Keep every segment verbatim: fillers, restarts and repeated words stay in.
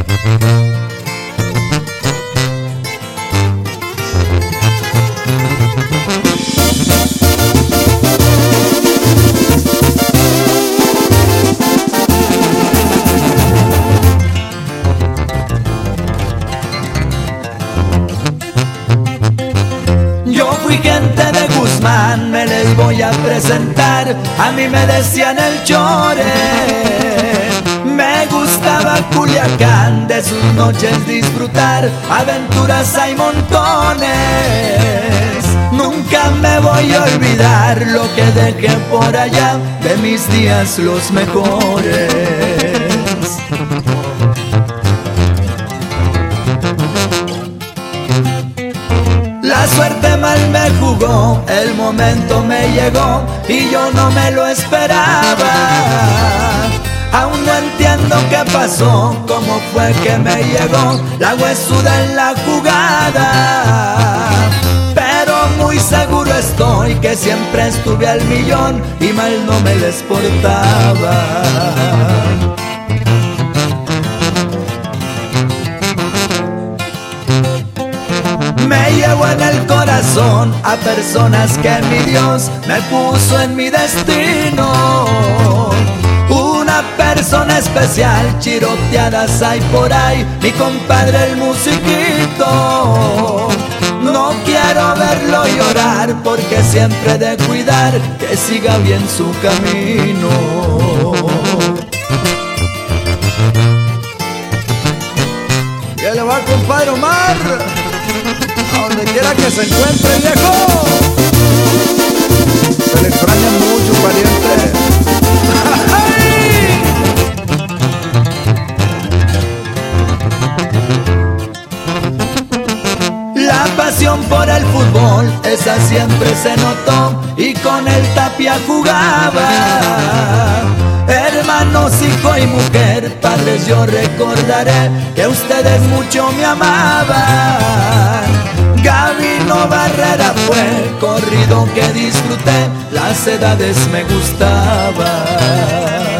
Yo fui gente de Guzmán, me les voy a presentar. A mí me decían el Chore. Me gustaba Culiacán, de sus noches disfrutar. Aventuras hay montones. Nunca me voy a olvidar lo que dejé por allá, de mis días los mejores. La suerte mal me jugó, el momento me llegó y yo no me lo esperaba. Aún no entiendo qué pasó, cómo fue que me llegó la huesuda en la jugada. Pero muy seguro estoy que siempre estuve al millón y mal no me les portaba. Me llevo en el corazón a personas que mi Dios me puso en mi destino. Una persona especial, chiroteadas hay por ahí, mi compadre el musiquito. No quiero verlo llorar porque siempre he de cuidar que siga bien su camino. ¿Qué le va, compadre Omar? A donde quiera que se encuentre, viejo. Se le extraña mucho, pariente. La pasión por el fútbol, esa siempre se notó, y con el Tapia jugaba. Hermanos, hijo y mujer, padres, yo recordaré que ustedes mucho me amaban. Gabino Barrera fue corrido que disfruté, las edades me gustaban.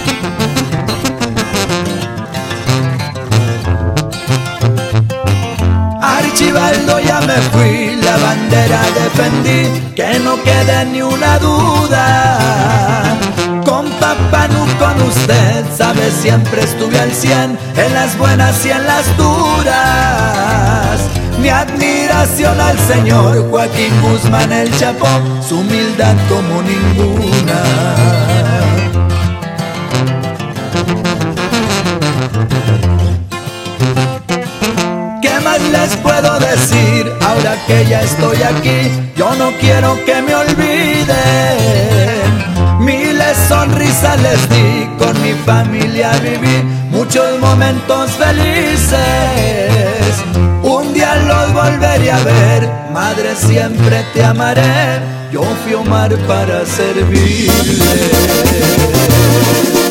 Archibaldo ya me fui, la bandera defendí, que no quede ni una duda. Con Papanu, con usted, sabe, siempre estuve al cien, en las buenas y en las duras. Mi admiración al señor Joaquín Guzmán el Chapo, su humildad como ninguna. ¿Qué más les puedo decir ahora que ya estoy aquí? Yo no quiero que me olviden. Miles sonrisas les di, con mi familia viví muchos momentos felices. Un día los volveré a ver, madre, siempre te amaré. Yo fui Omar para servirle.